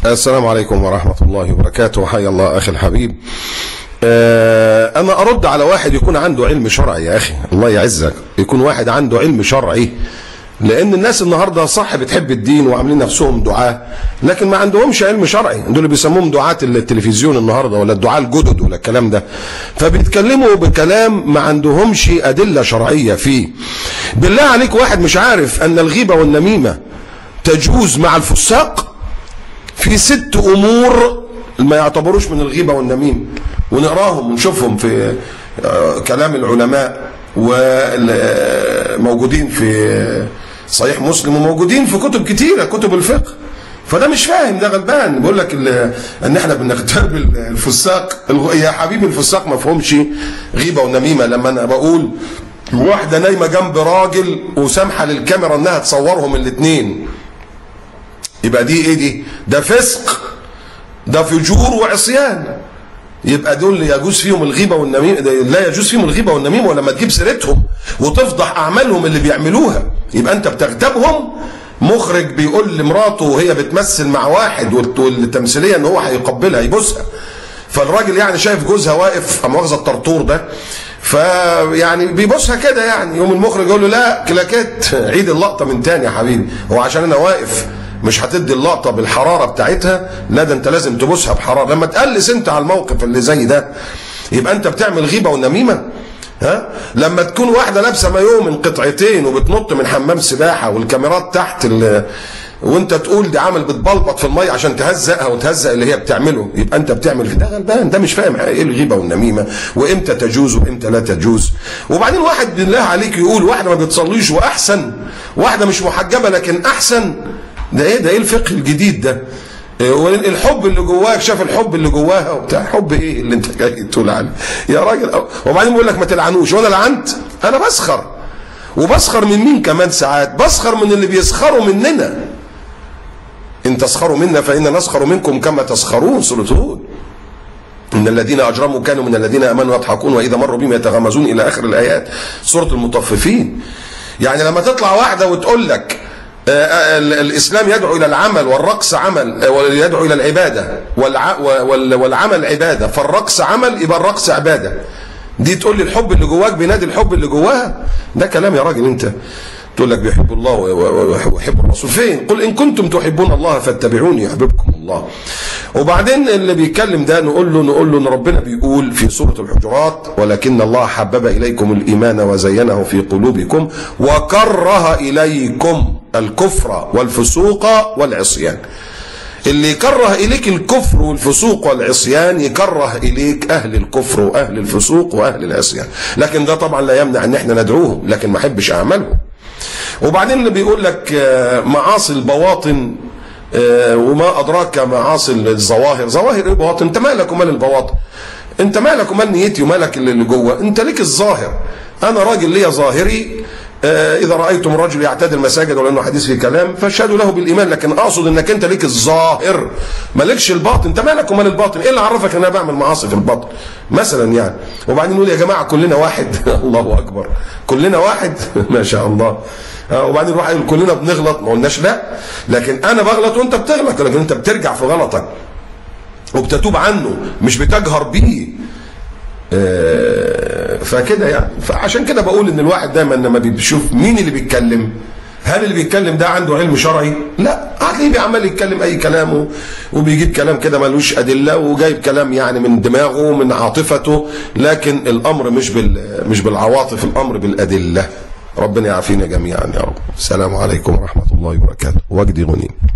السلام عليكم ورحمة الله وبركاته. حيا الله أخي الحبيب. أنا أرد على واحد يكون عنده علم شرعي يا أخي، الله يعزك، يكون واحد عنده علم شرعي، لأن الناس النهاردة صح بتحب الدين وعاملين نفسهم دعاة، لكن ما عندهمش علم شرعي. دول اللي بيسموهم دعاة التلفزيون النهاردة ولا الدعاة الجدد ولا الكلام ده، فبيتكلموا بكلام ما عندهمش أدلة شرعية فيه. بالله عليك، واحد مش عارف أن الغيبة والنميمة تجوز مع الفساق في 6 أمور ما يعتبروش من الغيبة والنميمة، ونقراهم ونشوفهم في كلام العلماء وموجودين في صحيح مسلم وموجودين في كتب كتيرة، كتب الفقه. فده مش فاهم، ده غلبان. بيقول لك ان احنا بنغتاب الفساق. يا حبيبي الفساق ما فهمش غيبة ونميمة. لما انا بقول واحدة نايمة جنب راجل وسامحة للكاميرا انها تصورهم الاثنين، يبقى دي ايه؟ دي ده فسق، ده فجور وعصيان. يبقى دول يجوز فيهم الغيبة والنميمة؟ لا يجوز فيهم الغيبة والنميمة. ولما تجيب سيرتهم وتفضح أعمالهم اللي بيعملوها، يبقى أنت بتغتابهم. مخرج بيقول لمراته وهي بتمثل مع واحد والتمثيلية إن هو هيقبلها يبوسها، فالراجل يعني شايف جوزها واقف مؤاخذة الطرطور ده، فيعني بيبوسها كده، يعني يوم المخرج يقول له لا كلاكيت، عيد اللقطة من تاني يا حبيبي، هو عشان أنا واقف مش هتدي اللقطة بالحرارة بتاعتها؟ لا، ده انت لازم تبوسها بحرارة. لما تقلس انت على الموقف اللي زي ده، يبقى انت بتعمل غيبة ونميمة. ها؟ لما تكون واحدة لابسة مايوه من قطعتين وبتنط من حمام سباحة والكاميرات تحت وانت تقول دي عمل بتبلبط في المية عشان تهزقها وتهزق اللي هي بتعمله، يبقى انت بتعمل في ده غلبان. ده مش فاهم ايه الغيبة والنميمة وامتى تجوز وامتى لا تجوز. وبعدين واحد بالله عليك يقول واحدة ما بتصليش واحسن، واحدة مش محجبة لكن احسن. ده ايه؟ ده ايه الفقه الجديد ده؟ الحب اللي جواك، شاف الحب اللي جواها وبتاع، حب ايه اللي انت جاي تقول عليه يا راجل؟ وبعدين بيقول لك ما تلعنوش. وانا لعنت؟ انا بسخر. وبسخر من مين كمان؟ ساعات بسخر من اللي بيسخروا مننا. ان تسخروا منا فإنا نسخر منكم كما تسخرون، سورة هود. ان الذين اجرموا كانوا من الذين امنوا يضحكون واذا مروا بهم يتغامزون الى اخر الايات، سورة المطففين. يعني لما تطلع واحدة وتقول لك الإسلام يدعو إلى العمل والرقص عمل، ويدعو إلى العبادة والعمل عبادة، فالرقص عمل يبقى الرقص عبادة، دي تقول لي الحب اللي جواك بينادي الحب اللي جواها؟ ده كلام يا راجل. انت تقول لك بيحب الله ويحب الرسول، فين؟ قل إن كنتم تحبون الله فاتبعوني يحببكم الله. وبعدين اللي بيتكلم ده نقول له ان ربنا بيقول في سورة الحجرات ولكن الله حبب إليكم الإيمان وزينه في قلوبكم وكره إليكم الكفر والفسوق والعصيان. اللي يكره إليك الكفر والفسوق والعصيان يكره إليك أهل الكفر وأهل الفسوق وأهل العصيان. لكن ده طبعا لا يمنع ان احنا ندعوهم، لكن ما احبش أعملهم. وبعدين اللي بيقول لك معاصي البواطن، وما أدراك معاصي الظواهر. ظواهر ايه بواطن؟ انت مالك ومال البواطن؟ انت مالك ومال نيتي ومالك اللي جوه؟ انت ليك الظاهر. انا راجل ليا ظاهري. اذا رايتم رجل يعتاد المساجد ولانه حديث في كلام فاشهدوا له بالايمان، لكن اقصد انك انت ليك الظاهر مالكش الباطن. انت مالك ومال الباطن؟ ايه اللي عرفك ان انا بعمل معاصي في الباطن مثلا يعني؟ وبعدين نقول يا جماعه كلنا واحد. الله اكبر، كلنا واحد. ما شاء الله. وبعدين نروح يقول كلنا بنغلط. ما قلناش لا، لكن انا بغلط وانت بتغلط، لكن انت بترجع في غلطك وبتتوب عنه، مش بتجهر بيه. فكده يعني. فعشان كده بقول ان الواحد دايما لما بيشوف مين اللي بيتكلم، هل اللي بيتكلم ده عنده علم شرعي؟ لا، هتلاقيه بيعمل يتكلم اي كلام وبيجيب كلام كده ملوش ادله، وجايب كلام يعني من دماغه ومن عاطفته، لكن الامر مش بالعواطف، الامر بالادله. ربنا يعافينا جميعا يا رب. السلام عليكم ورحمه الله وبركاته. وجدي غنيم.